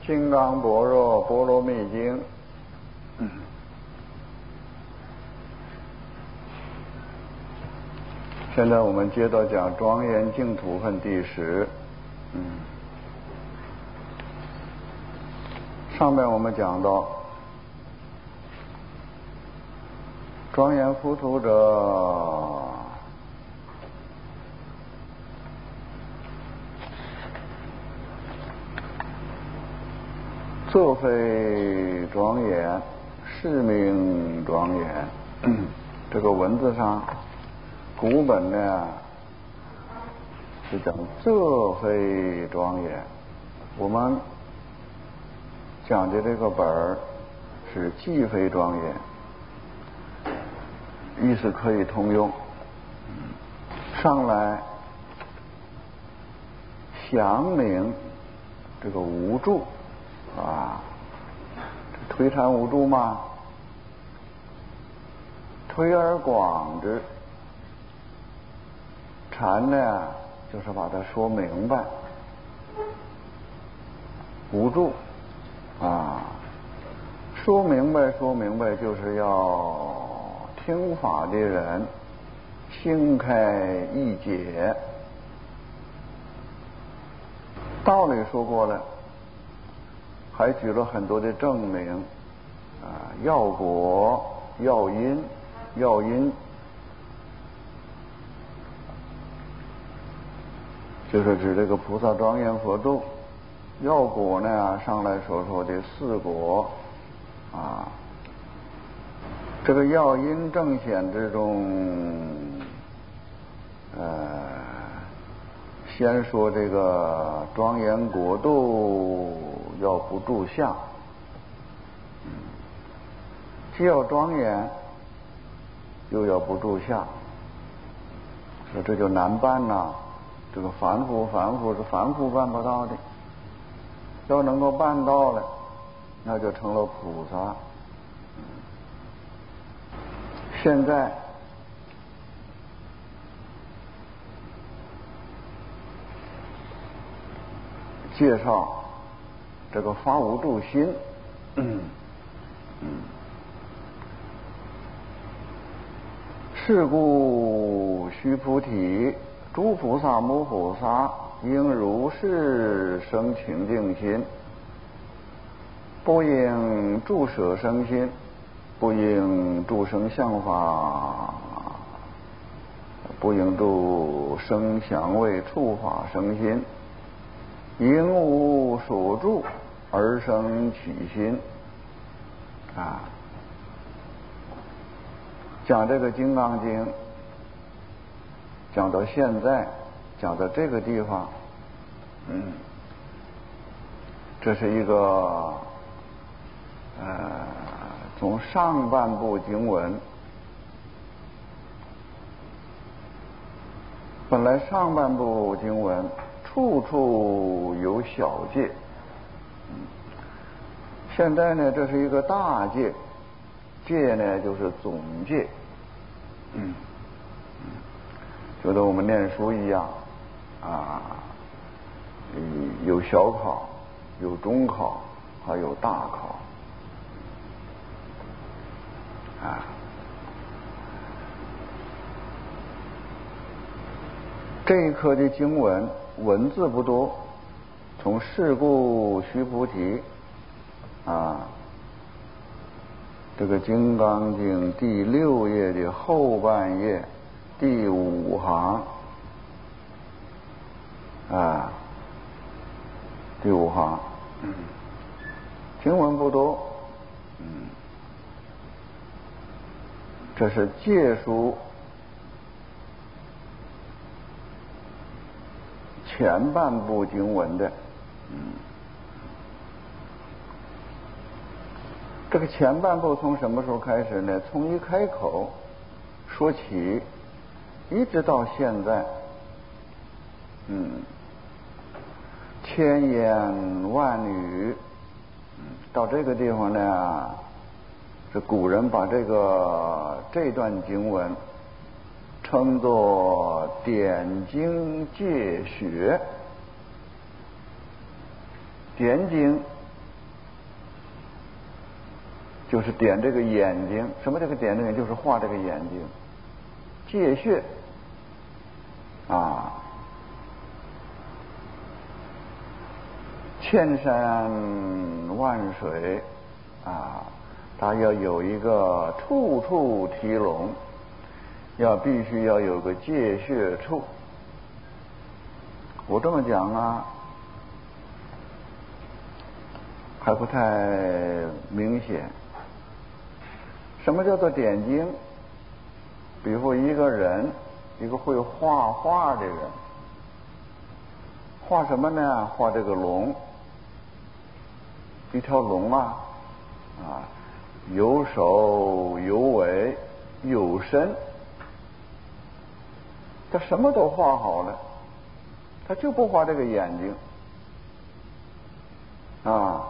金刚般若波罗蜜经，现在我们接着讲庄严净土分第10。上面我们讲到，庄严浮屠者，作非庄严，是名庄严。这个文字上，古本呢是讲作非庄严，我们讲的这个本儿是既非庄严，意思可以通用。上来详明这个无住推禅无住嘛，推而广之，禅呢就是把它说明白，无住说明白就是要听法的人心开意解，道理说过了，还举了很多的证明要果、要因、就是指这个菩萨庄严佛度。要果呢，上来所说的4果这个要因正显之中，先说这个庄严国度要不住相，既要庄严又要不住相，说这就难办呐。这个凡夫是凡夫办不到的，要能够办到了，那就成了菩萨。现在介绍这个发无住心。是故须菩提，诸菩萨摩诃萨应如是生清净心，不应住舍生心，不应住生相法，不应住声香味触法生心，应无所住而生起心。讲这个《金刚经》，讲到现在，讲到这个地方，这是一个从上半部经文，本来上半部经文处处有小戒，现在呢这是一个大戒，戒呢就是总戒，就跟我们念书一样有小考，有中考，还有大考这一课的经文文字不多，从是故须菩提这个《金刚经》第6页的后半页第5行第5行，经文不多，这是借书前半部经文的。这个前半部从什么时候开始呢？从一开口说起，一直到现在，千言万语，到这个地方呢，是古人把这段经文称作点经戒学。点经就是点这个眼睛。什么这个点这个就是画这个眼睛。界穴啊，千山万水啊，它要有一个处处提笼，必须要有个界穴处。我这么讲啊，还不太明显。什么叫做点睛？比如说一个人，一个会画画的人，画什么呢？画这个龙，一条龙啊，有首有尾有身，他什么都画好了，他就不画这个眼睛啊。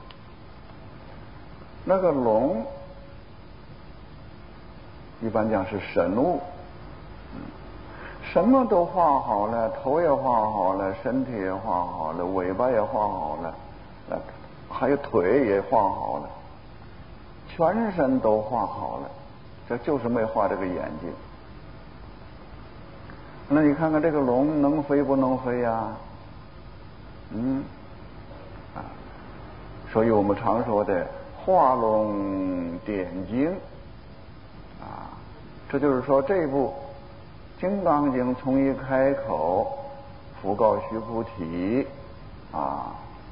那个龙一般讲是神物，什么都画好了，头也画好了，身体也画好了，尾巴也画好了，还有腿也画好了，全身都画好了，这就是没画这个眼睛。那你看看这个龙能飞不能飞呀？所以我们常说的画龙点睛啊，这就是说这部《金刚经》从一开口复告须菩提啊，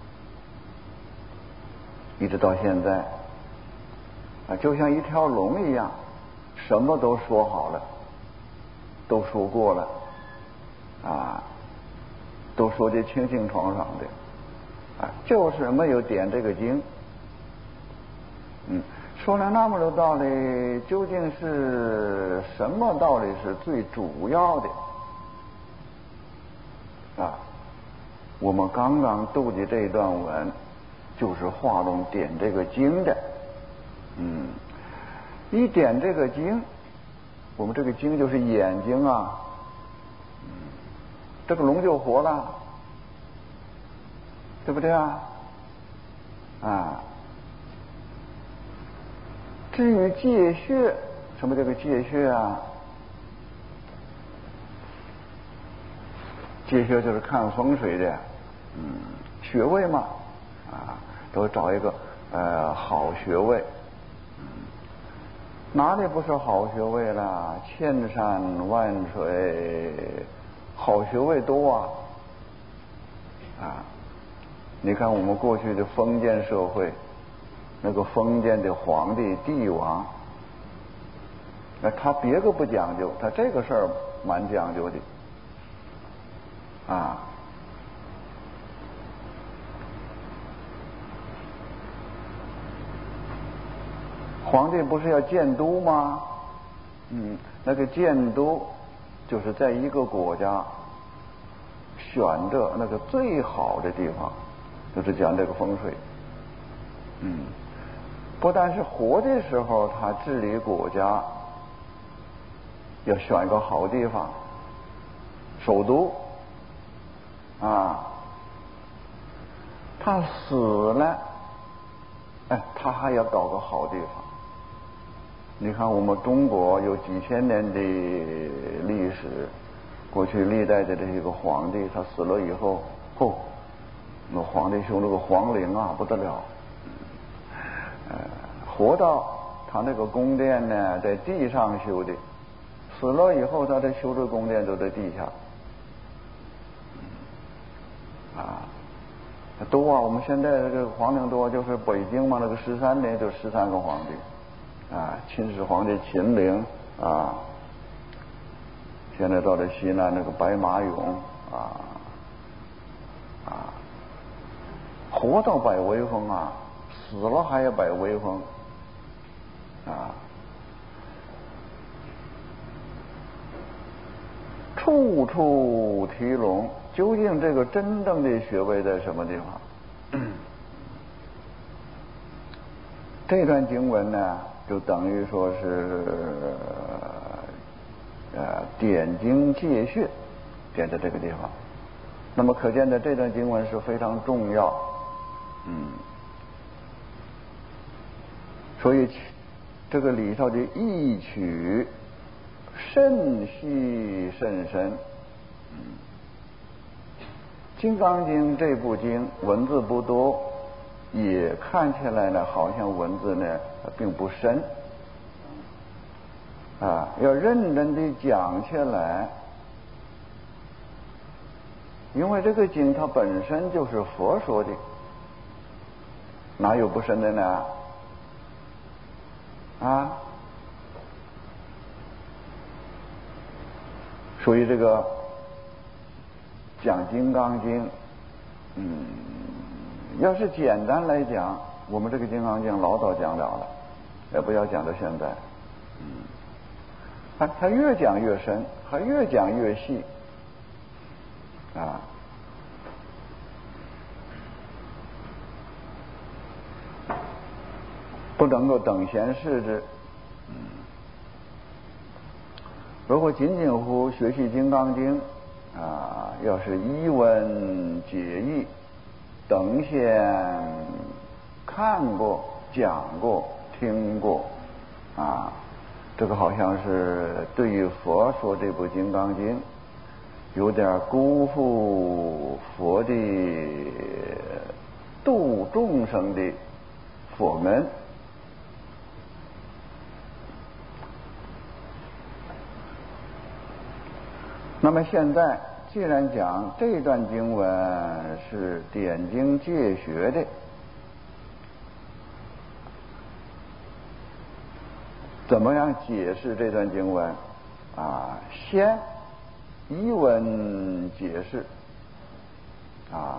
一直到现在啊，就像一条龙一样，什么都说好了，都说过了啊，都说得清清爽爽的啊，就是没有点这个经。说了那么多道理，究竟是什么道理是最主要的啊？我们刚刚读的这段文就是画龙点这个经的。一点这个经，我们这个经就是眼睛啊，这个龙就活了，对不对啊？至于界穴，什么叫个界穴啊？界穴就是看风水的，穴位嘛，都找一个好穴位。哪里不是好穴位了？千山万水，好穴位多啊！你看我们过去的封建社会，那个封建的皇帝帝王，那他别个不讲究，他这个事儿蛮讲究的啊。皇帝不是要建都吗？那个建都就是在一个国家选择那个最好的地方，就是讲这个风水。不但是活的时候他治理国家要选一个好地方，首都啊，他死了，他还要搞个好地方。你看我们中国有几千年的历史，过去历代的这些个皇帝，他死了以后，那皇帝修那个皇陵啊，不得了。活到他那个宫殿呢，在地上修的，死了以后，他的修的宫殿都在地下。多啊！我们现在这个皇陵多，就是北京嘛，那个13年就13个皇帝。秦始皇的秦陵啊，现在到了西南那个白马俑活到摆威风啊，死了还要摆威风处处提笼，究竟这个真正的穴位在什么地方？这段经文呢，就等于说是点睛界穴，点在这个地方。那么可见的这段经文是非常重要。 所以这个里头的意趣甚细甚深。金刚经这部经文字不多，也看起来呢好像文字呢并不深啊，要认真的讲起来，因为这个经它本身就是佛说的，哪有不深的呢？啊，所以这个讲《金刚经》，要是简单来讲，我们这个《金刚经》老早讲了，也不要讲到现在。它越讲越深，还越讲越细啊。不能够等闲视之。如果仅仅乎学习《金刚经》啊，要是一文解义，等闲看过、讲过、听过啊，这个好像是对于佛说这部《金刚经》有点辜负佛的度众生的佛门。那么现在既然讲这段经文是点经戒学的，怎么样解释这段经文啊？先一文解释啊，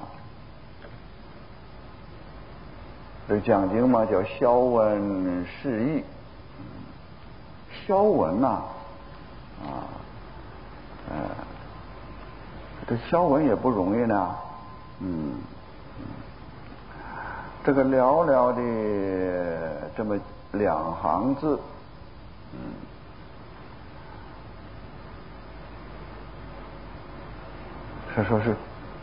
这讲经嘛叫消文释义，消文呐这消文也不容易呢。这个寥寥的这么2行字，说是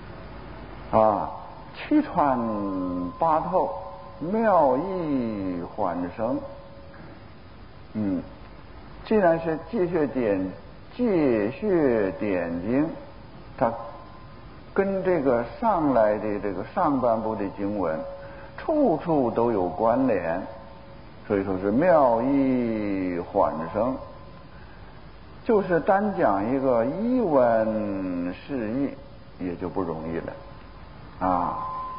七穿八透，妙义缓生。既然是戒血点经，它跟这个上来的这个上半部的经文处处都有关联，所以说是妙义缓生。就是单讲一个一文释义也就不容易了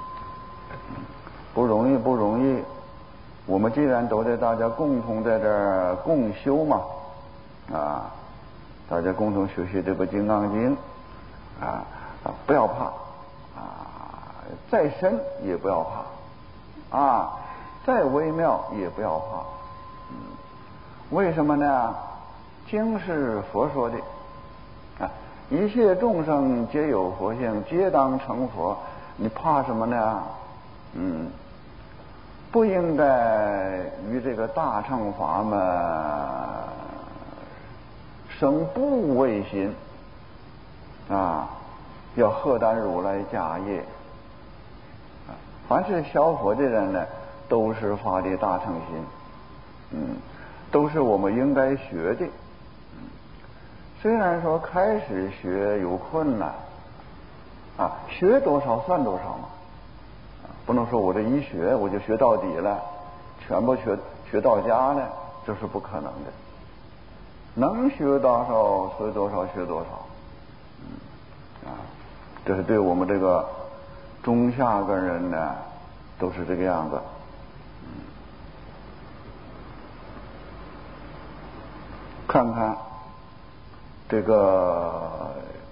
不容易。我们既然都在大家共同在这儿共修嘛大家共同学习这部《金刚经》不要怕再深也不要怕再微妙也不要怕。为什么呢？经是佛说的一切众生皆有佛性，皆当成佛，你怕什么呢？不应该与这个大乘法门生怖畏心要荷担如来家业。凡是学佛的人呢，都是发的大乘心，都是我们应该学的。虽然说开始学有困难学多少算多少嘛，不能说我这一学我就学到底了，全部学到家了，这是不可能的。能学多少学多少学多少这是对我们这个中下根人呢都是这个样子。看看这个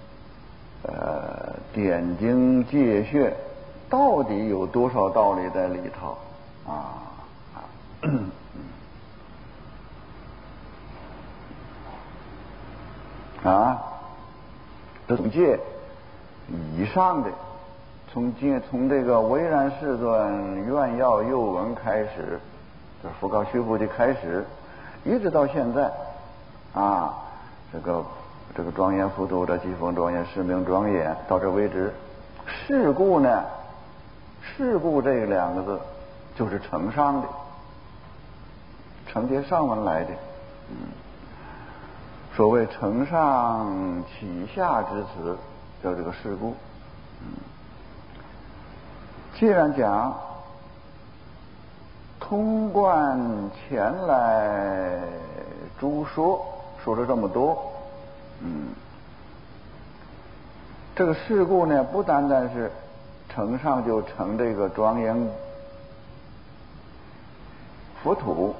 点经戒穴到底有多少道理在里头这戒以上的，从这个唯然世尊愿要诱闻开始，这佛告须菩提开始，一直到现在这个庄严佛土的疾风庄严誓名庄严到这为止。事故呢？事故这2个字就是承上的承接上文来的。所谓承上启下之词，叫这个事故。既然讲通贯前来诸说了这么多，这个事故呢，不单单是承上就承这个庄严佛土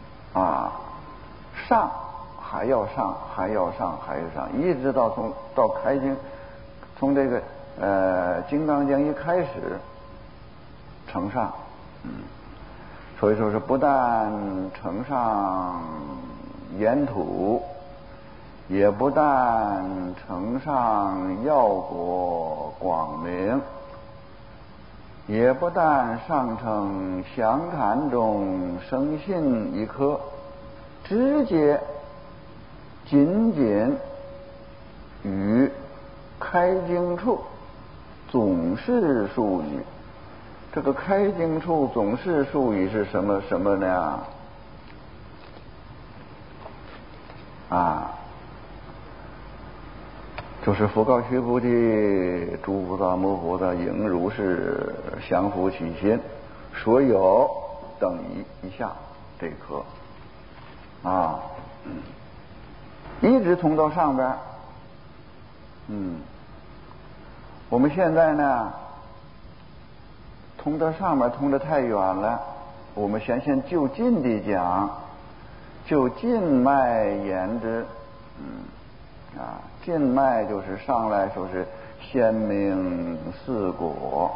上还要上，还要上，还要上，一直到开经，从这个金刚经一开始承上，所以说是不但承上言土，也不但承上药果广明，也不但上承详谈中生信一颗，直接仅仅与开经处总是术语。这个开经处总是术语是什么呢？就是佛告须菩提，诸菩萨摩诃萨应如是降伏其心，所有等一下这一颗一直通到上边。我们现在呢通到上面通得太远了，我们先就近地讲，就近脉言之。近脉就是上来说是先明四果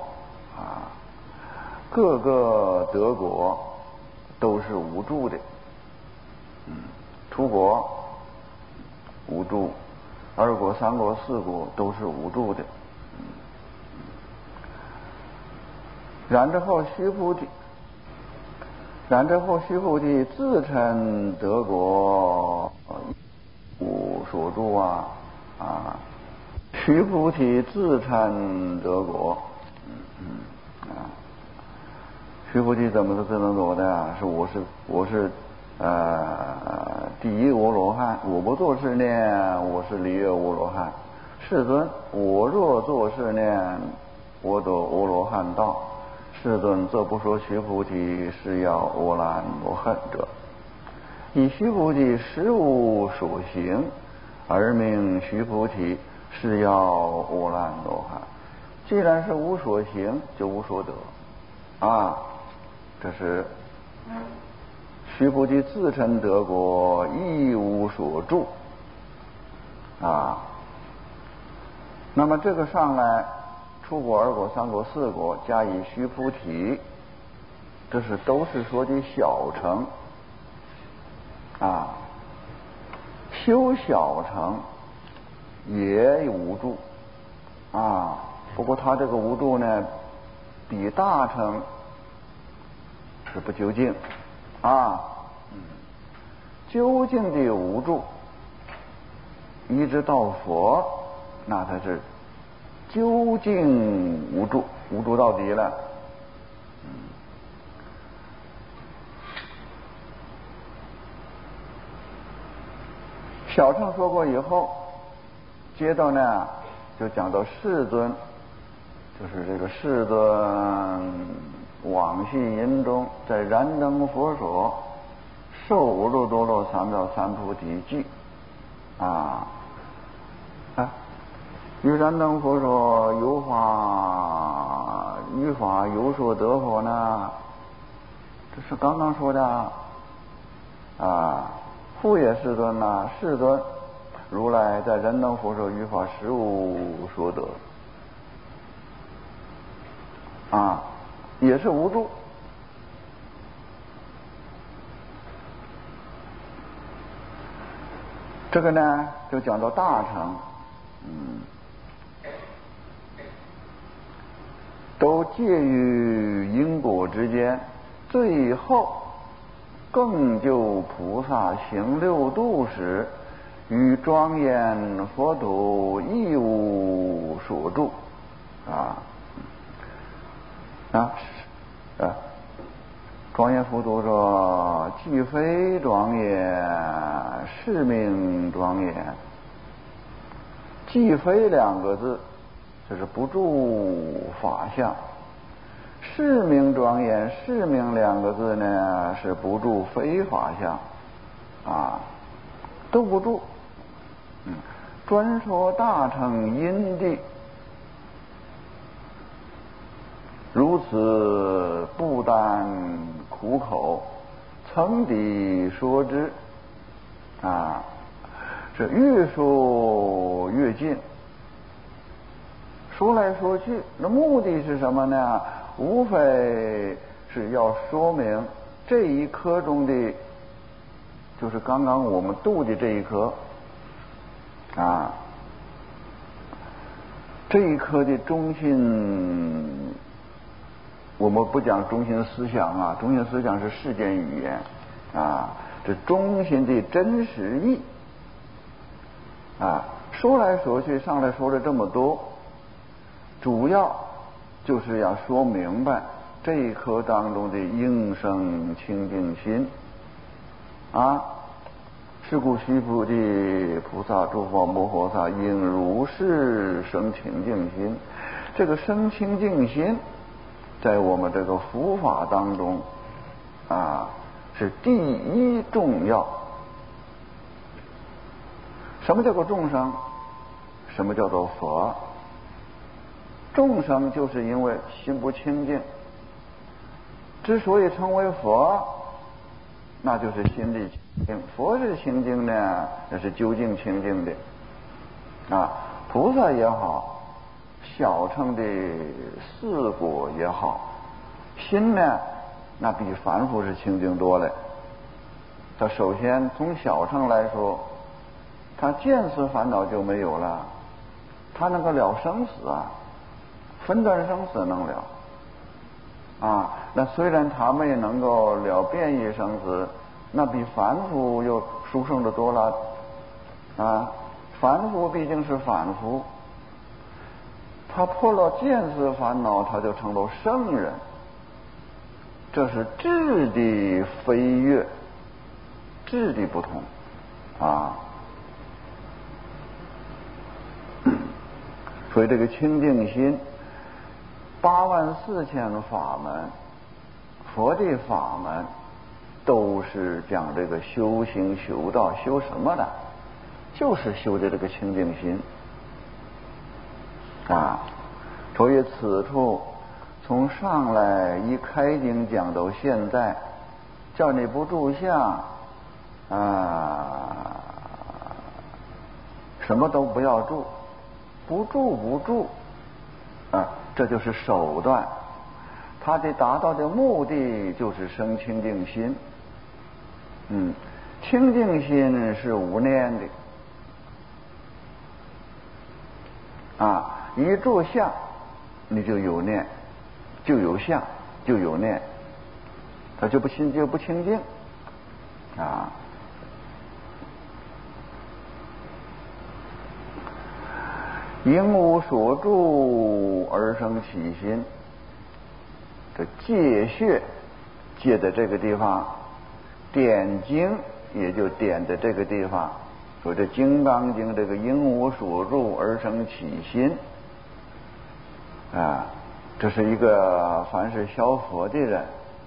各个得果都是无助的。初果无助，二果、三果、四果都是无助的。然之后须菩提自称得果无所住须菩提自称得果。须菩提怎么是自称得的？是我是第一阿罗汉，我不做是念，我是离阿罗汉。世尊，我若做是念，我得阿罗汉道。世尊则不说须菩提是要阿兰罗汉者，以须菩提实无所行，而名须菩提是要阿兰罗汉。既然是无所行，就无所得这是须菩提自称得果，亦无所住那么这个上来初果、二果、三果、四果加以须菩提，这是都是说的小乘修小乘也无助不过他这个无助呢，比大乘是不究竟究竟的无助，一直到佛，那才是究竟无助，无助到底了。小乘说过以后，接着呢就讲到世尊，就是这个世尊往昔因中，在燃灯佛所受无漏多罗三藐三菩提记于燃灯佛所有法于法有所得佛呢？这是刚刚说的复也世尊世尊，如来在燃灯佛所于法实无所得也是无助。这个呢就讲到大乘都介于因果之间，最后更就菩萨行六度时，与庄严佛土亦无所住庄严佛祖说：“既非庄严，是名庄严。”既非两个字，这是不住法相；是名庄严，是名两个字呢，是不住非法相啊，都不住。专说大乘因地，如此不但苦口，曾地说之啊，这越说越近。说来说去，那目的是什么呢？无非是要说明这一颗中的，就是刚刚我们度的这一颗啊，这一颗的中心，我们不讲中心思想啊，中心思想是世间语言啊，这中心的真实意啊，说来说去，上来说了这么多，主要就是要说明白这一颗当中的应生清净心啊。是故须菩提菩萨诸佛摩诃萨应如是生清净心。这个生清净心在我们这个佛法当中啊是第一重要。什么叫做众生？什么叫做佛？众生就是因为心不清净，之所以称为佛，那就是心里清净。佛是清净呢，那是究竟清净的啊。菩萨也好，小乘的四果也好，心呢那比凡夫是清净多了。他首先从小乘来说，他见思烦恼就没有了，他能够了生死啊，分段生死能了啊。那虽然他们也能够了变异生死，那比凡夫又殊胜的多了啊。凡夫毕竟是凡夫，他破了见思烦恼，他就成了圣人。这是质的飞跃，质的不同啊。所以这个清净心84000法门，佛的法门都是讲这个修行修道，修什么的？就是修的这个清净心啊。所以此处从上来一开经讲到现在，叫你不住相啊，什么都不要住，不住啊，这就是手段。他的达到的目的就是生清净心。清净心是无念的啊，一住相你就有念，就有相，就有念，他就不清净啊。应无所住而生起心，这戒穴戒在这个地方，点睛也就点在这个地方。说这《金刚经》这个应无所住而生起心啊，这是一个凡是消佛的人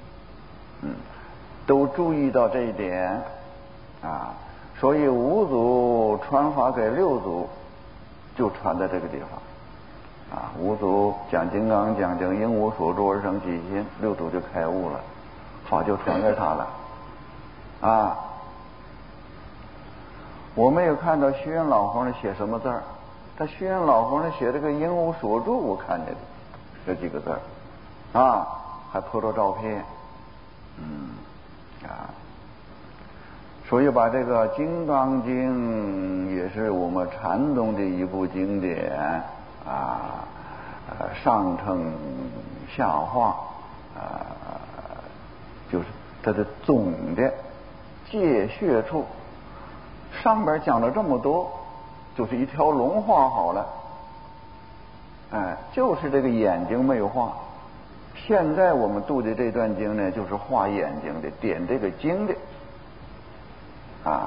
都注意到这一点啊。所以五祖传法给六祖，就传在这个地方啊。五祖讲金刚讲应无所住而生起心，六祖就开悟了，法就传给他了啊。我没有看到虚云老和尚写什么字儿，他虚云老和尚写这个应无所住，我看见的这几个字儿啊，还拍着照片所以把这个《金刚经》也是我们禅宗的一部经典啊，上乘下化就是它的总的戒穴处。上边讲了这么多，就是一条龙画好了，就是这个眼睛没有画， 现在我们读的这段经呢，就是画眼睛的，点这个睛的啊。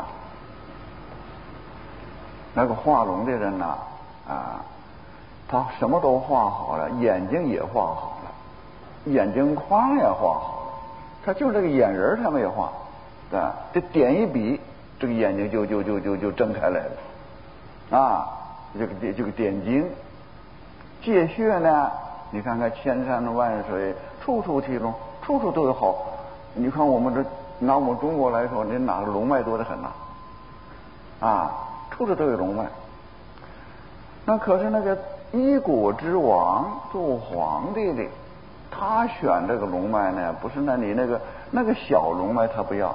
那个画龙的人呐他什么都画好了，眼睛也画好了，眼睛框也画好了，他就这个眼仁他没有画，这点一笔，这个眼睛就睁开来了这个点睛。界穴呢，你看看千山万水，处处提龙，处处都有好。你看我们拿我们中国来说，你哪个龙脉多得很呐处处都有龙脉。那可是那个一国之王做皇帝的，他选这个龙脉呢，不是你那个小龙脉他不要，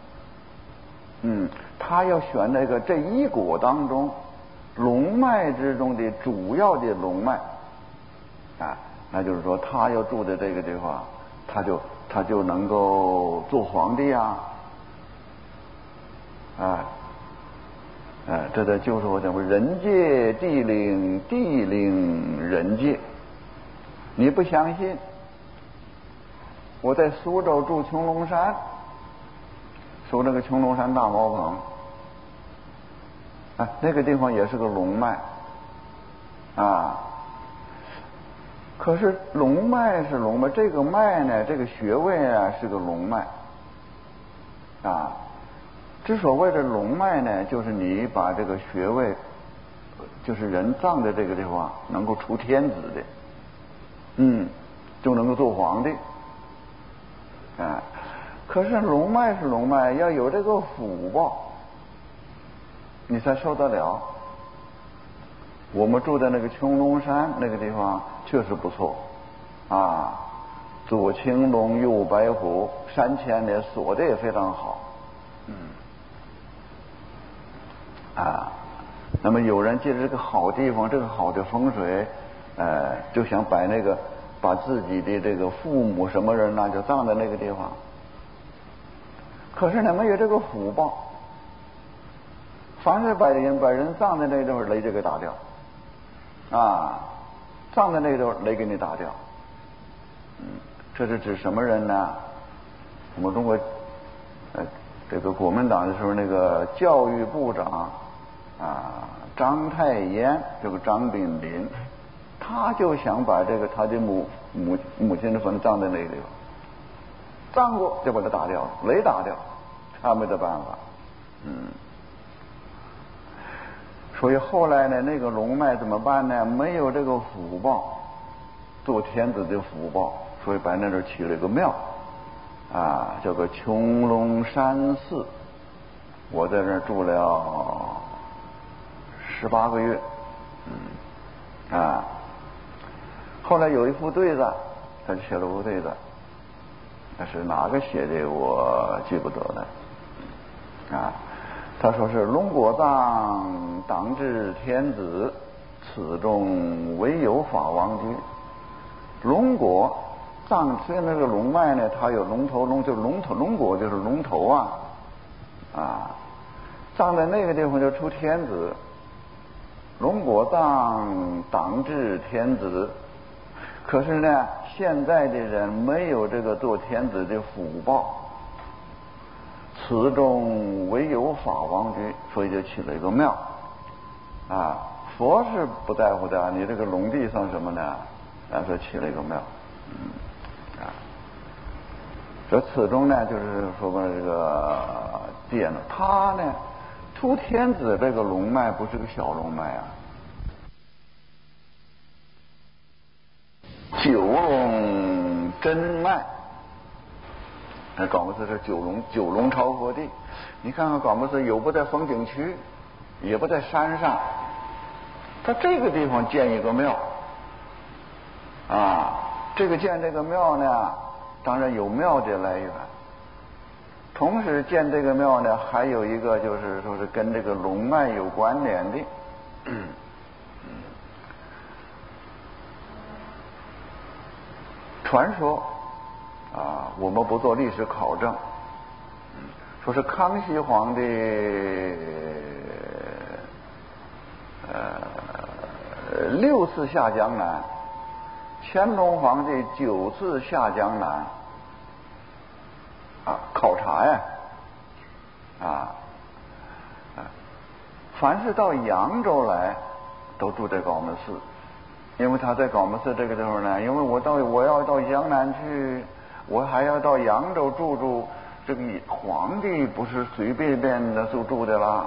他要选这一国当中龙脉之中的主要的龙脉那就是说他要住的这个地方，他就能够做皇帝这就是我讲过，人界地灵，地灵人界。你不相信？我在苏州住穹窿山，说那个穹窿山大茅棚那个地方也是个龙脉可是龙脉是龙脉，这个脉呢，这个穴位是个龙脉之所谓的龙脉呢，就是你把这个穴位，就是人葬的这个地方能够出天子的就能够做皇帝可是龙脉是龙脉，要有这个福报你才受得了。我们住在那个穹窿山那个地方确实不错左青龙右白虎，山前呢锁的也非常好那么有人借着这个好地方，这个好的风水就想把自己的这个父母什么人就葬在那个地方，可是呢没有这个福报，凡是把人葬在那个地方，雷就给打掉葬在那个地方，雷给你打掉这是指什么人呢？我们中国这个国民党的时候，那个教育部长章太炎，这个张炳麟，他就想把他的母亲的坟葬在那个地方，葬过就把他打掉了，雷打掉，他没得办法所以后来呢，那个龙脉怎么办呢？没有这个福报，做天子的福报，所以把那起了一个庙叫个穹窿山寺。我在那儿住了18个月后来有一副对子，他就写了副对子，那是哪个写的我记不得了他说是龙果藏当至天子，此中唯有法王居。龙果藏，所以那个龙脉呢，它有龙头，就是龙果就是龙头葬在那个地方就出天子。龙果藏当至天子，可是呢现在的人没有这个做天子的福报，此中唯有法王居，所以就起了一个庙佛是不在乎的，你这个龙地算什么呢？说起了一个庙这此中呢，就是说这个殿呢，他呢出天子这个龙脉不是个小龙脉九龙真脉。广布寺是九龙朝佛地，你看看广布寺有不在风景区，也不在山上，他这个地方建一个庙建这个庙呢，当然有庙的来源，同时建这个庙呢，还有一个就是说是跟这个龙脉有关联的传说我们不做历史考证，说是康熙皇帝6次下江南， 乾隆皇帝9次下江南考察呀，凡是到扬州来都住在高门寺，因为他在高门寺这个地方呢，因为我要到江南去，我还要到扬州住，这个皇帝不是随便便的就住的啦，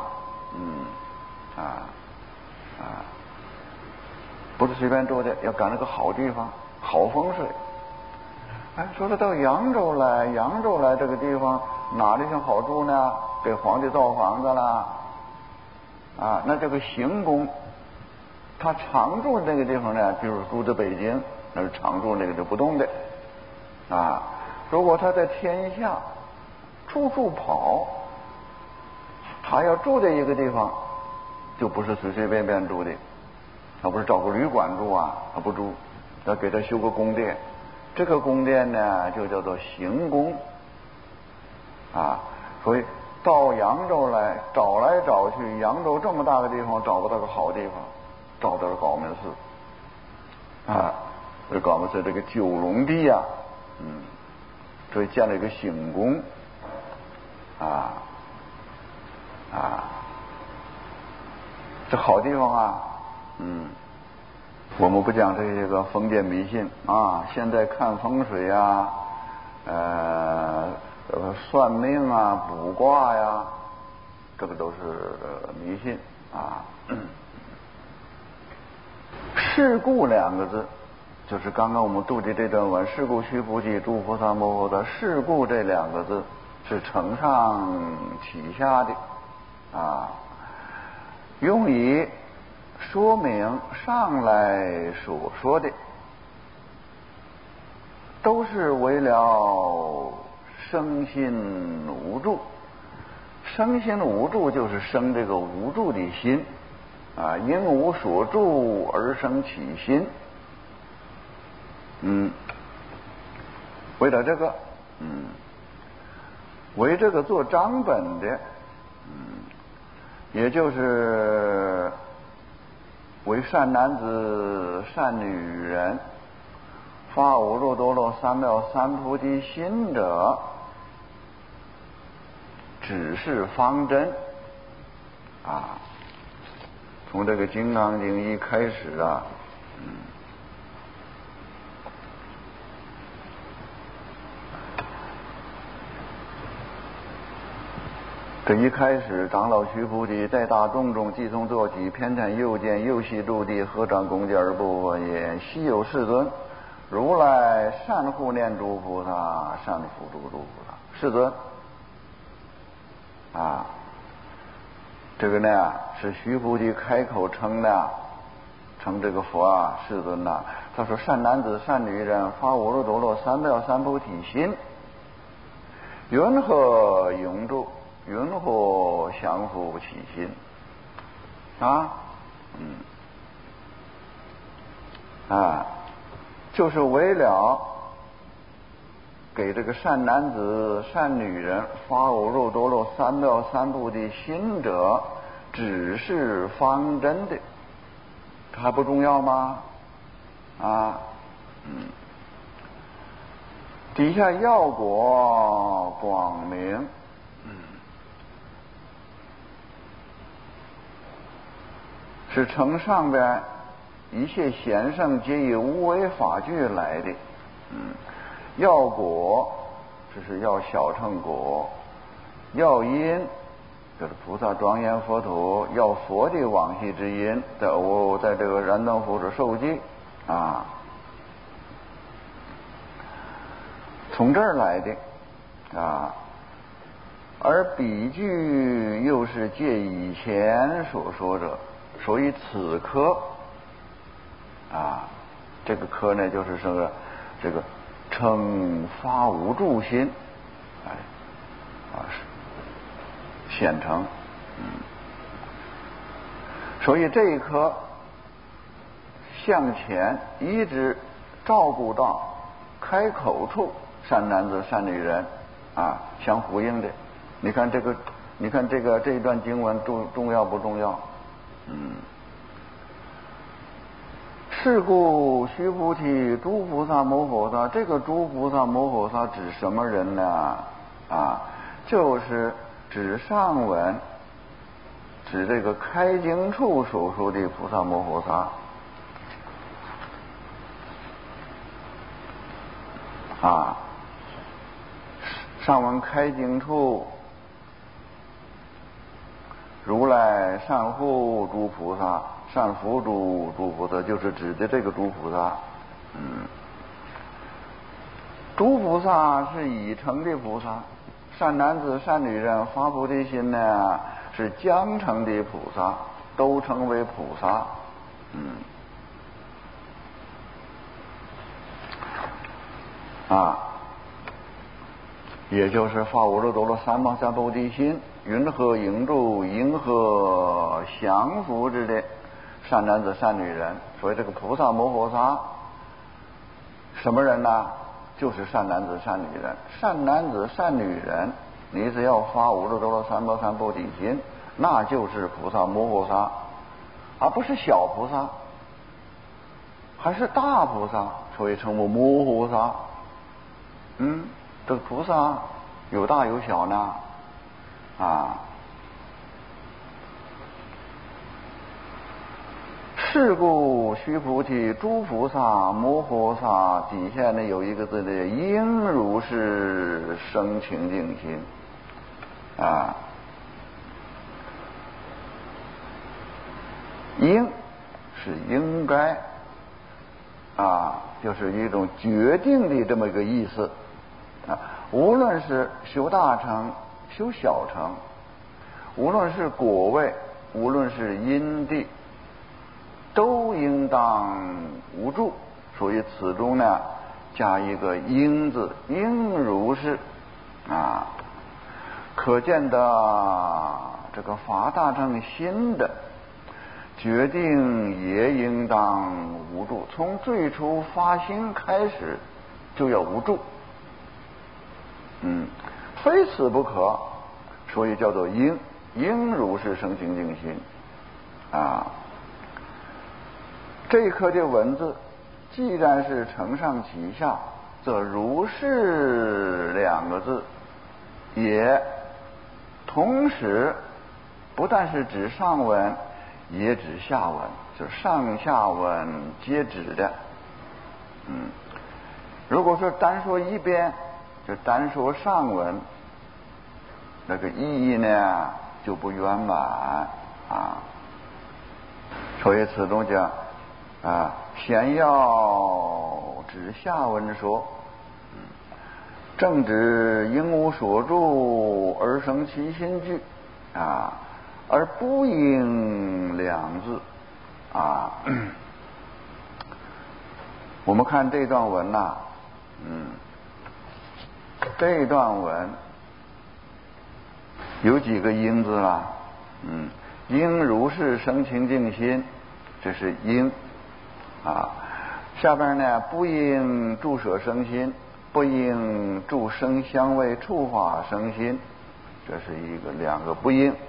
不是随便住的，要赶那个好地方，好风水。说他到扬州来这个地方哪里像好住呢？给皇帝造房子啦，那这个行宫，他常住那个地方呢，比如住在北京，那是常住那个就不动的，如果他在天下处处跑，他要住在一个地方，就不是随随便便住的，他不是找个旅馆住他不住，要给他修个宫殿，这个宫殿呢就叫做行宫，所以到扬州来找来找去，扬州这么大个地方找不到个好地方，找到了高门寺，这高门寺这个九龙地所以建了一个行宫，这好地方我们不讲这些个封建迷信现在看风水算命卜卦呀，这个都是迷信事故2个字，就是刚刚我们读的这段文，事故须菩提，诸菩萨摩诃萨，事故这2个字是承上启下的用以说明上来所说的都是为了生心无助。生心无助就是生这个无助的心因无所住而生起心，为了这个为这个做章本的也就是为善男子善女人发无漏多罗三藐三菩提心者，只是方针从这个《金刚经》一开始这一开始，长老须菩提在大众中即从坐起，偏袒右肩，右膝入地，合掌恭敬而不闻言：昔有世尊，如来善护念诸菩萨，善辅助诸菩萨。世尊这个呢是须菩提开口称的，称这个佛世尊他说：善男子善女人发无漏多罗三藐三菩提心，云何永驻？云何降伏起心就是为了给这个善男子善女人发无漏多罗三藐三菩提心者只是方针的，这还不重要吗？底下要果广明是承上边一切贤圣皆以无为法具来的要果就是要小乘果，要因就是菩萨庄严佛土，要佛的往昔之因，在这个燃灯佛之受记从这儿来的而彼句又是借以前所说者，所以此科这个科呢就是说这个称发无住心显成所以这一颗向前一直照顾到开口处善男子善女人相呼应的。你看这一段经文重要不重要？ 是故须菩提，诸菩萨摩诃萨，这个诸菩萨摩诃萨指什么人呢？就是指上文，指这个开经处所说的菩萨摩诃萨。上文开经处，如来善护诸菩萨，善福诸菩萨，就是指的这个诸菩萨。诸菩萨是已成的菩萨，善男子善女人发菩提心呢，是将成的菩萨，都称为菩萨。也就是发无漏多罗三藐三菩提心，云何应住，因何降伏之的善男子善女人。所以这个菩萨摩诃萨什么人呢？就是善男子善女人。善男子善女人，你只要发无漏多罗三藐三菩提心，那就是菩萨摩诃萨，而不是小菩萨，还是大菩萨，所以称为摩诃萨。这个菩萨有大有小呢。是故须菩提，诸菩萨摩诃萨底下呢有一个字的应如是生清净心。应是应该，就是一种决定的这么一个意思。无论是修大乘修小乘，无论是果位，无论是因地，都应当无住。所以此中呢加一个应字，应如是。可见的这个发大乘心的决定也应当无住，从最初发心开始就要无住。非此不可，所以叫做应如是生清净心。这一课的文字既然是承上启下，则如是两个字也同时不但是指上文，也指下文，就上下文皆指的。如果说单说一边，就单说上文，那个意义呢就不圆满。所以此中讲先要指下文说，正指应无所住而生其心句，而不应两字。我们看这段文这段文有几个应字啦？应如是生清净心，这是应。下边呢不应住舍生心，不应住声香味触法生心，这是两个不应。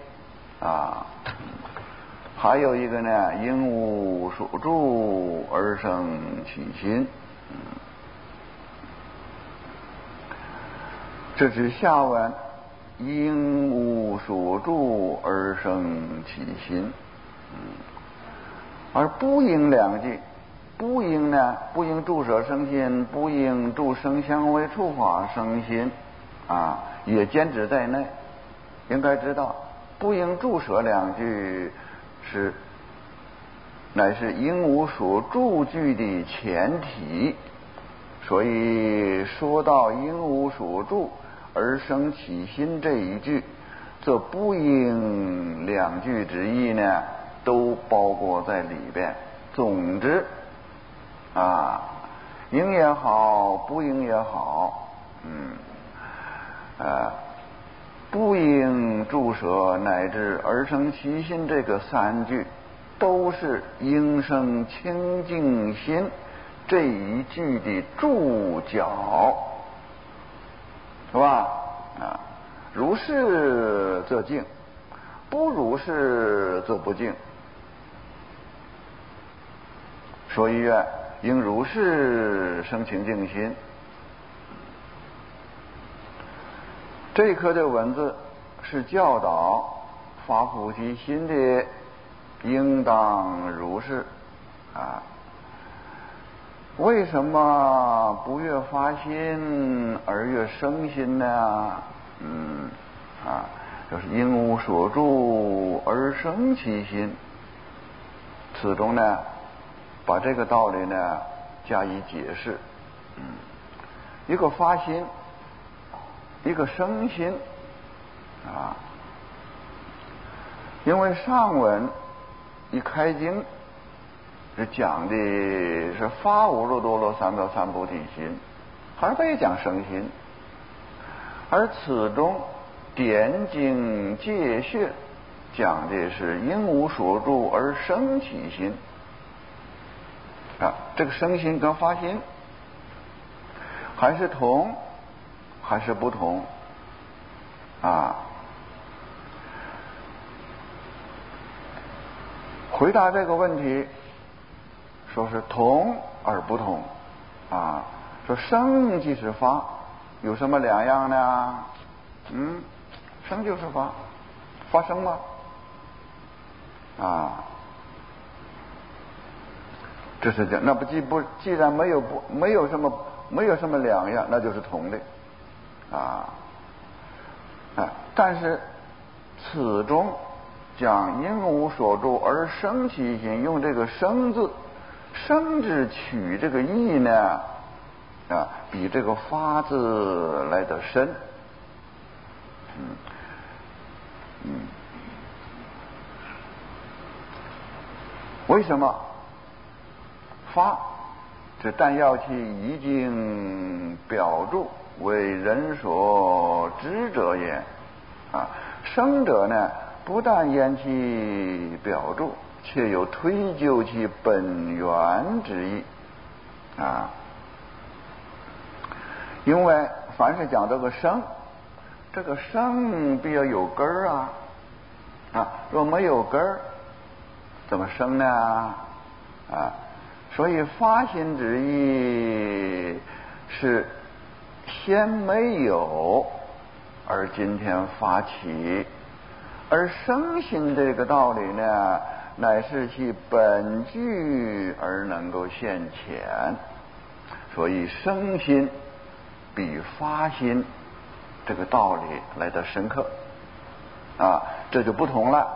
还有一个呢，应无所住而生其心。这是下文，应无所住而生其心。而不应两句，不应呢，不应住舍生心，不应住声香味触法生心，也兼指在内。应该知道，不应住舍两句乃是应无所住句的前提。所以说到应无所住而生起心这一句，这不应两句之意呢都包括在里边。总之应也好，不应也好，不应住舍乃至而生其心这个三句，都是应生清净心这一句的注脚，是吧？如是则净，不如是则不净， 所以应如是生清净心。这一课的文字是教导发菩提心的应当如是啊。为什么不越发心而越生心呢？就是因无所住而生其心。此中呢，把这个道理呢加以解释。一个发心，一个生心啊。因为上文一开经是讲的是发无漏多罗三藐三菩提心，还没讲生心。而此中点睛界穴讲的是因无所住而生其心啊。这个生心跟发心还是同还是不同啊？回答这个问题，说是同而不同啊。说生即是发，有什么两样呢？生就是发，发生吗？啊，这是讲，那既然没有什么两样，那就是同的啊。但是此中讲因无所住而生其心，用这个生字，生字取这个义呢比这个发字来得深。为什么？发这但要其已经表注为人所知者也啊。生者呢，不但言其表注，且有推究其本源之意啊。因为凡是讲这个生，这个生必要有根儿啊。若没有根儿，怎么生呢？所以发心之意是先没有，而今天发起，而生心这个道理呢，乃是其本具而能够现前。所以生心比发心这个道理来得深刻这就不同了。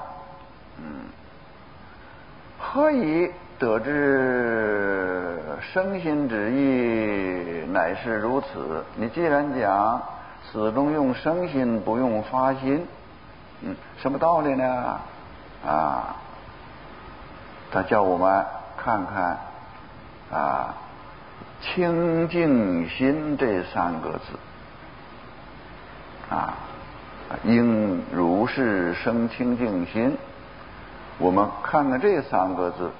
何以得知生心之意乃是如此？你既然讲此中用生心不用发心，什么道理呢？他叫我们看看清净心这三个字应如是生清净心。我们看看这三个字，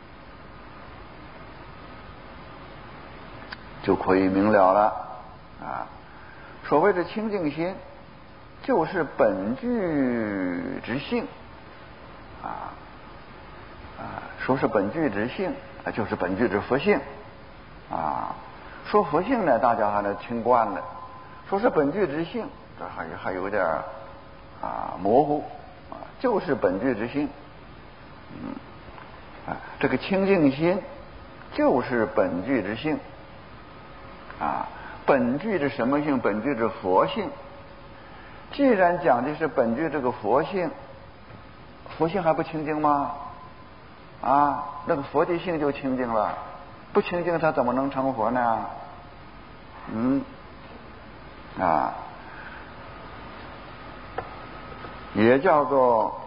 就可以明了了所谓的清净心，就是本具之性说是本具之性，就是本具之佛性说佛性呢，大家还能听惯了；说是本具之性，这还有点模糊就是本具之性。这个清净心就是本具之性本具的什么性？本具的佛性。既然讲的是本具这个佛性，佛性还不清净吗？那个佛的性就清净了，不清净它怎么能成佛呢？也叫做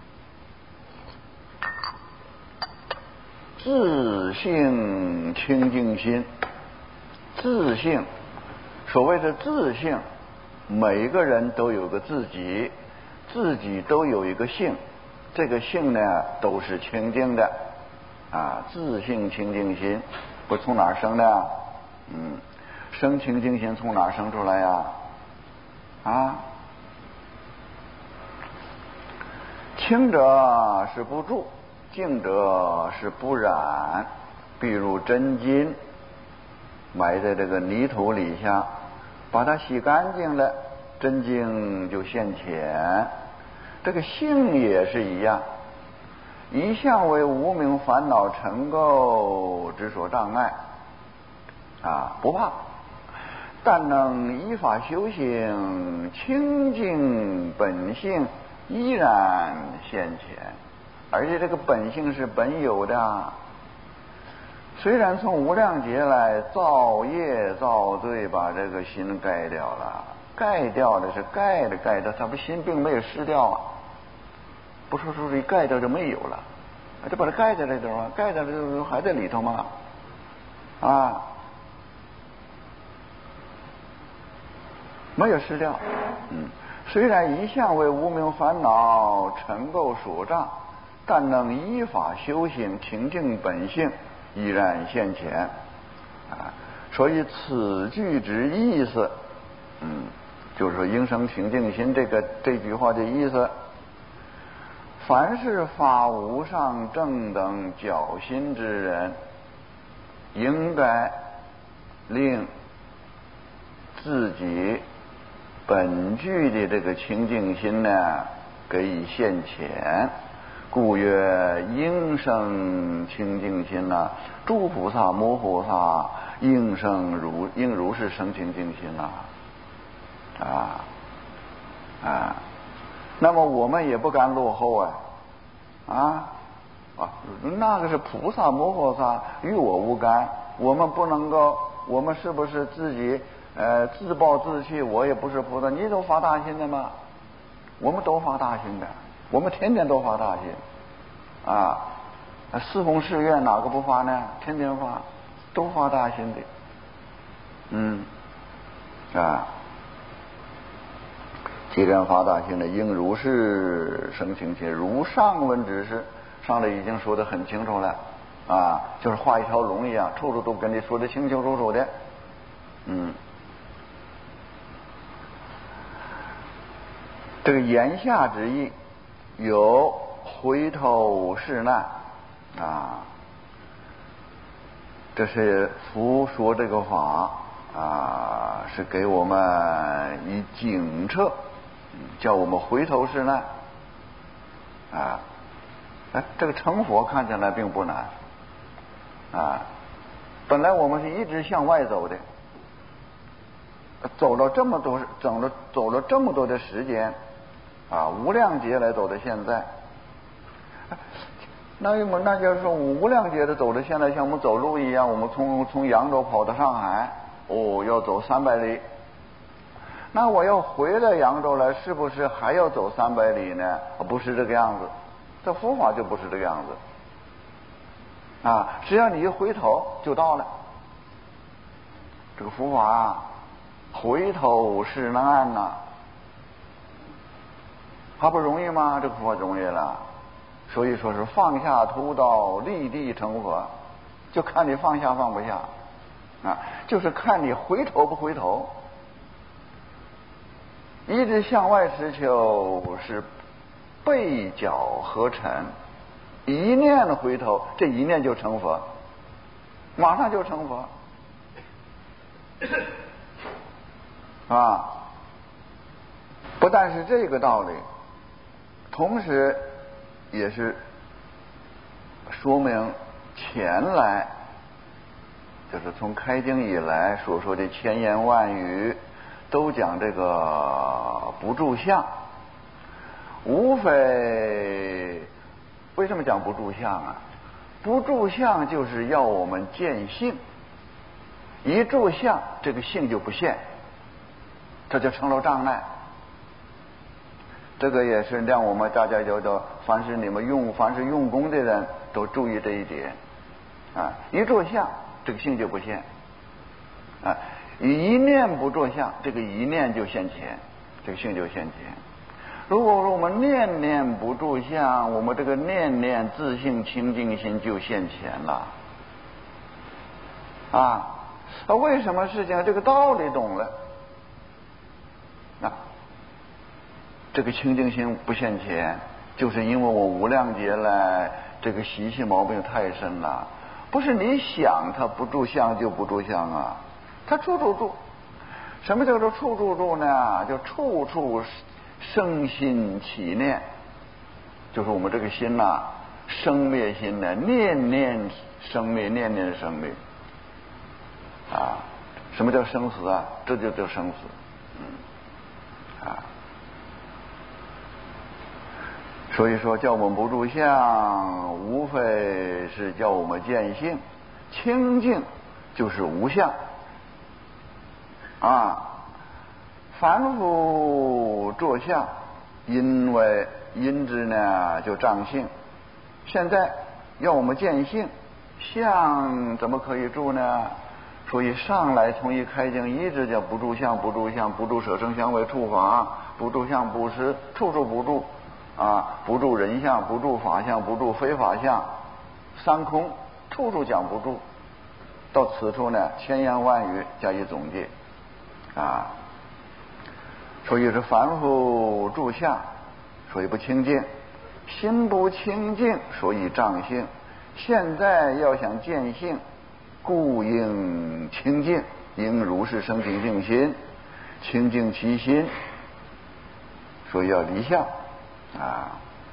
自性清净心。自性，所谓的自性，每个人都有个自己，自己都有一个性，这个性呢都是清净的自性清净心，不从哪儿生的？生清净心从哪儿生出来呀？清者是不住，净者是不染比如真金埋在这个泥土里下，把它洗干净了，真金就现前。这个性也是一样，一向为无明烦恼尘垢之所障碍不怕，但能依法修行，清净本性依然现前，而且这个本性是本有的。虽然从无量劫来造业造罪把这个心盖掉了，盖掉的是盖的，它不心并没有失掉不是说一盖掉就没有了，就把它盖在这头盖在这头还在里头嘛没有失掉。虽然一向为无明烦恼尘垢所障，但能依法修行，清净本性依然现前所以此句之意思就是说应生清净心这句话的意思，凡是发无上正等侥幸之人，应该令自己本具的这个清净心呢给予现前，故曰应生清净心诸菩萨摩诃萨应如是生清净心那么我们也不敢落后那个是菩萨摩诃萨与我无干，我们不能够，我们是不是自己自暴自弃？我也不是菩萨，你都发大心的吗？我们都发大心的，我们天天都发大心四弘誓愿哪个不发呢？天天发，都发大心的既然发大心的，应如是生清净。如上文之事，上来已经说得很清楚了就是画一条龙一样，处处都跟你说得清清楚楚的这个言下之意有回头是岸这是佛说这个法是给我们以警策，叫我们回头是岸这个成佛看起来并不难本来我们是一直向外走的，走了这么多的时间无量劫来走到现在，那就是说无量劫的走到现在，像我们走路一样，我们从扬州跑到上海要走300里，那我要回来扬州来，是不是还要走300里呢？不是这个样子，这佛法就不是这个样子只要你一回头就到了。这个佛法回头是岸还不容易吗？这个佛法容易了，所以说是放下屠刀立地成佛，就看你放下放不下就是看你回头不回头。一直向外持求是背脚合成，一念的回头，这一念就成佛，马上就成佛不但是这个道理，同时也是说明前来就是从开经以来所说的千言万语都讲这个不住相，无非为什么讲不住相不住相就是要我们见性，一住相这个性就不现，这就成了障碍。这个也是让我们大家凡是用功的人都注意这一点一住相这个性就不现一念不住相，这个一念就现前，这个性就现前。如果说我们念念不住相，我们这个念念自性清净心就现前了为什么事情这个道理懂了这个清净心不现前，就是因为我无量劫来这个习气毛病太深了， 不是你想它不住相就不住相啊，它处处住。什么叫做处处住呢？就处处生心起念，就是我们这个心呐，生灭心呢，念念生灭，念念生灭啊。什么叫生死啊？这就叫生死。所以说叫我们不住相，无非是叫我们见性。清净就是无相啊。凡夫着相，因为因之呢就障性。现在要我们见性，相怎么可以住呢？所以上来从一开经一直叫不住相，不住相，不住舍生相为处法，不住相不施，处处不住啊，不住人相，不住法相，不住非法相，三空，处处讲不住。到此处呢，千言万语加以总结啊。所以是凡夫住相，所以不清净；心不清净，所以障性。现在要想见性，故应清净，应如是生清净心，清净其心，所以要离相啊。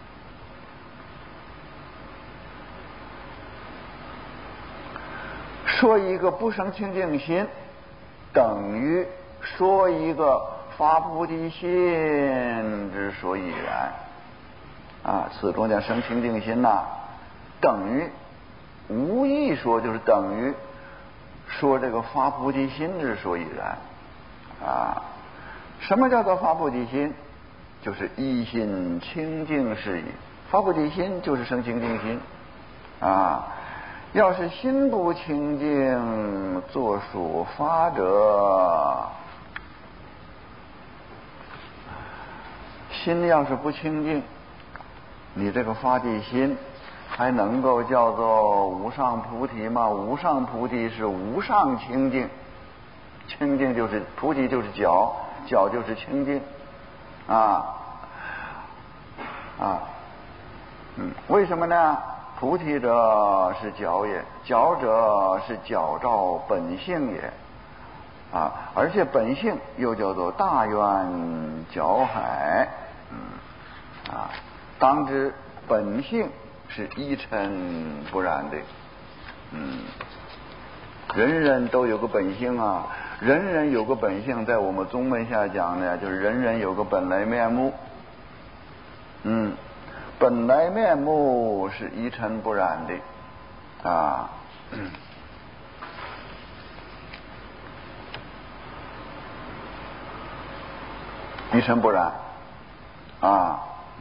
说一个不生清净心，等于说一个发菩提心之所以然啊。此中间生清净心呐，等于无意说就是等于说这个发菩提心之所以然啊。什么叫做发菩提心？就是一心清净是矣。发菩提心就是生清净心啊。要是心不清净，作所发者，心要是不清净，你这个发地心还能够叫做无上菩提吗？无上菩提是无上清净，清净就是菩提就是觉，觉就是清净啊。为什么呢？菩提者是觉也，觉者是觉照本性也啊。而且本性又叫做大愿觉海当知本性是一尘不染的人人都有个本性啊，人人有个本性，在我们宗门下讲呢，就是人人有个本来面目本来面目是一尘不染的啊。一尘不染啊。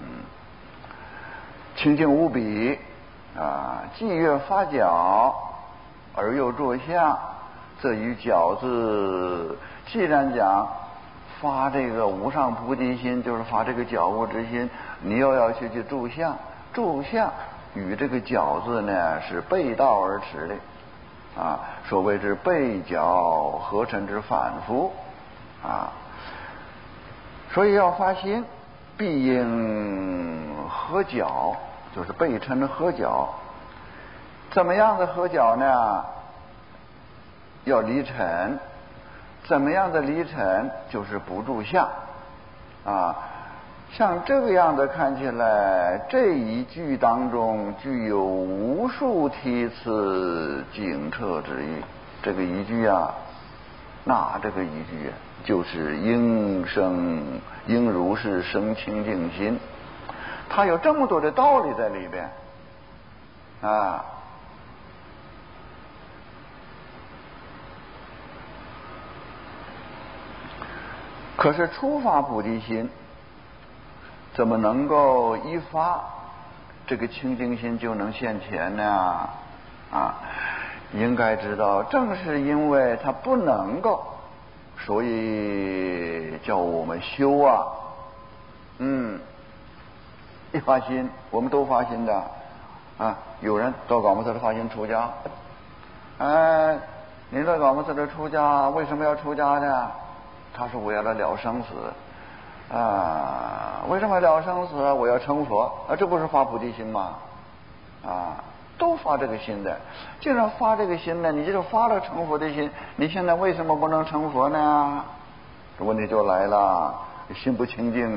清净无比啊。既越发觉而又着相，这与觉字既然讲发这个无上菩提心，就是发这个觉悟之心，你又要去住相，住相与这个觉字呢是背道而驰的啊。所谓之背觉合成之反复啊。所以要发心，必应合觉，就是背称合觉。怎么样的合觉呢？要离尘。怎么样的离尘？就是不住相啊。像这个样的看起来，这一句当中具有无数梯次警澈之意。这个一句啊，那这个一句就是应如是生清净心，它有这么多的道理在里边啊。可是初发菩提心，怎么能够一发这个清净心就能现前呢？啊，应该知道，正是因为它不能够，所以叫我们修啊。一发心，我们都发心的啊。有人到搞木寺发心出家，您到搞木寺出家，为什么要出家呢？他说我要来了生死啊。为什么了生死？我要成佛啊。这不是发菩提心吗？啊， 都发这个心的。既然发这个心呢，你这个发了成佛的心，你现在为什么不能成佛呢？这问题就来了，心不清净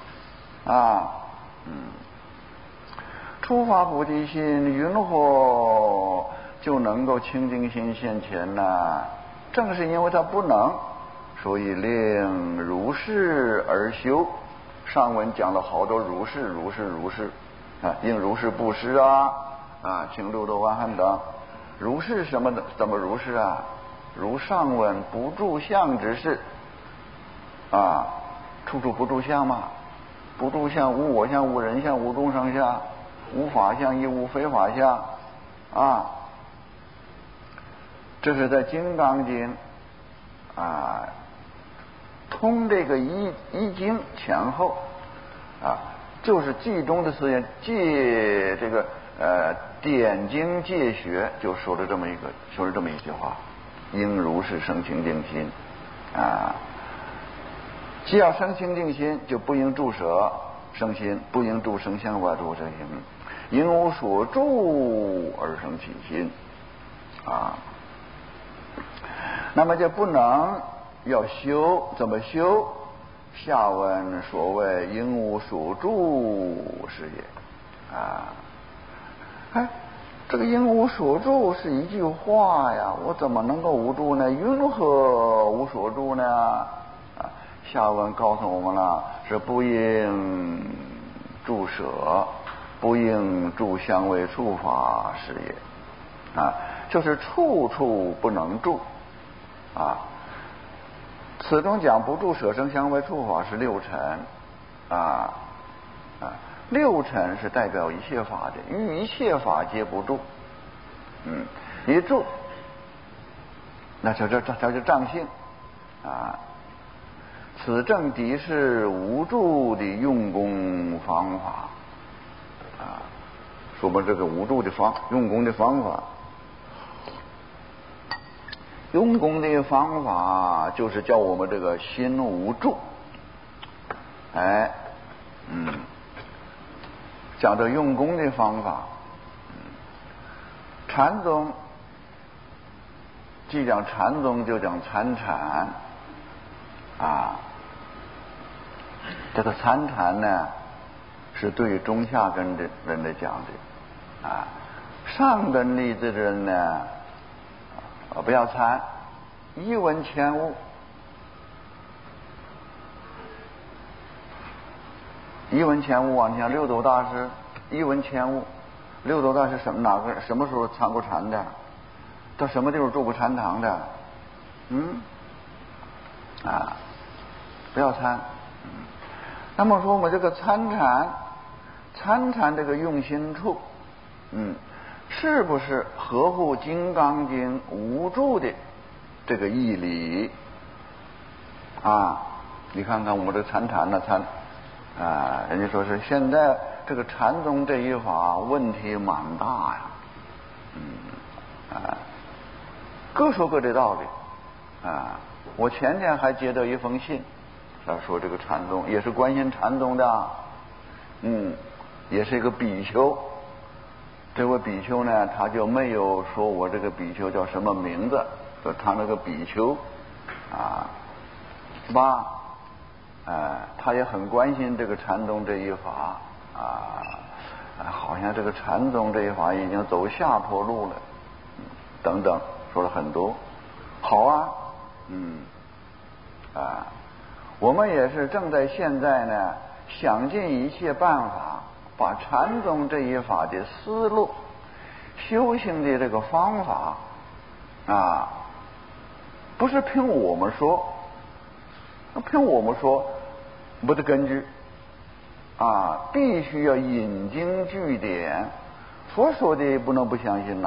初发菩提心，云何就能够清净心现前呢？正是因为它不能，所以令如是而修。上文讲了好多如是应如是布施请六度万恒等。如是什么的？怎么如是啊？如上文不住相之事处处不住相嘛，不住相，无我相，无人相，无众生相，无法相，亦无非法相这是在《金刚经》通这个一经前后就是记中的词言，借这个点经借学，就说了这么一句话：应如是生清净心既要生清净心，就不应住舍生心，不应住生相外住生心，应无所住而生起心那么就不能要修，怎么修？下文所谓应无所住是也这个应无所住是一句话呀，我怎么能够无住呢？云何无所住呢？下文告诉我们了，是不应住舍，不应住香味触法是也就是处处不能住此中讲不住舍生香味触法是六尘六尘是代表一切法的，于一切法皆不住一住那叫障性此正敌是无住的用功方法说明这个无住的用功的方法，用功的方法就是叫我们这个心无住讲这用功的方法禅宗既讲禅宗就讲参禅这个参禅呢是对中下根的人来讲的上根立志的人呢不要参，一闻千悟，你像六祖大师一闻千悟，六祖大师什么时候参过禅的？到什么地方住过禅堂的？不要参。那么说我们这个参禅这个用心处是不是合乎《金刚经》无住的这个义理你看看我们这参禅人家说是现在这个禅宗这一法问题蛮大呀各说各的道理我前天还接到一封信说这个禅宗也是关心禅宗的也是一个比丘，这位比丘呢他就没有说我这个比丘叫什么名字，就他那个比丘他也很关心这个禅宗这一法好像这个禅宗这一法已经走下坡路了等等，说了很多好我们也是正在现在呢想尽一切办法把禅宗这一法的思路修行的这个方法不是凭我们说不得根据必须要引经据典，佛说的不能不相信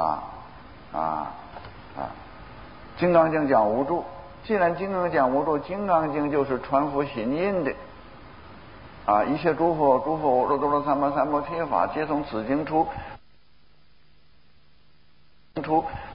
金刚经讲无住，既然金刚讲无住，金刚经就是传佛行印的一切诸佛若多罗三藐三菩提法，皆从此经出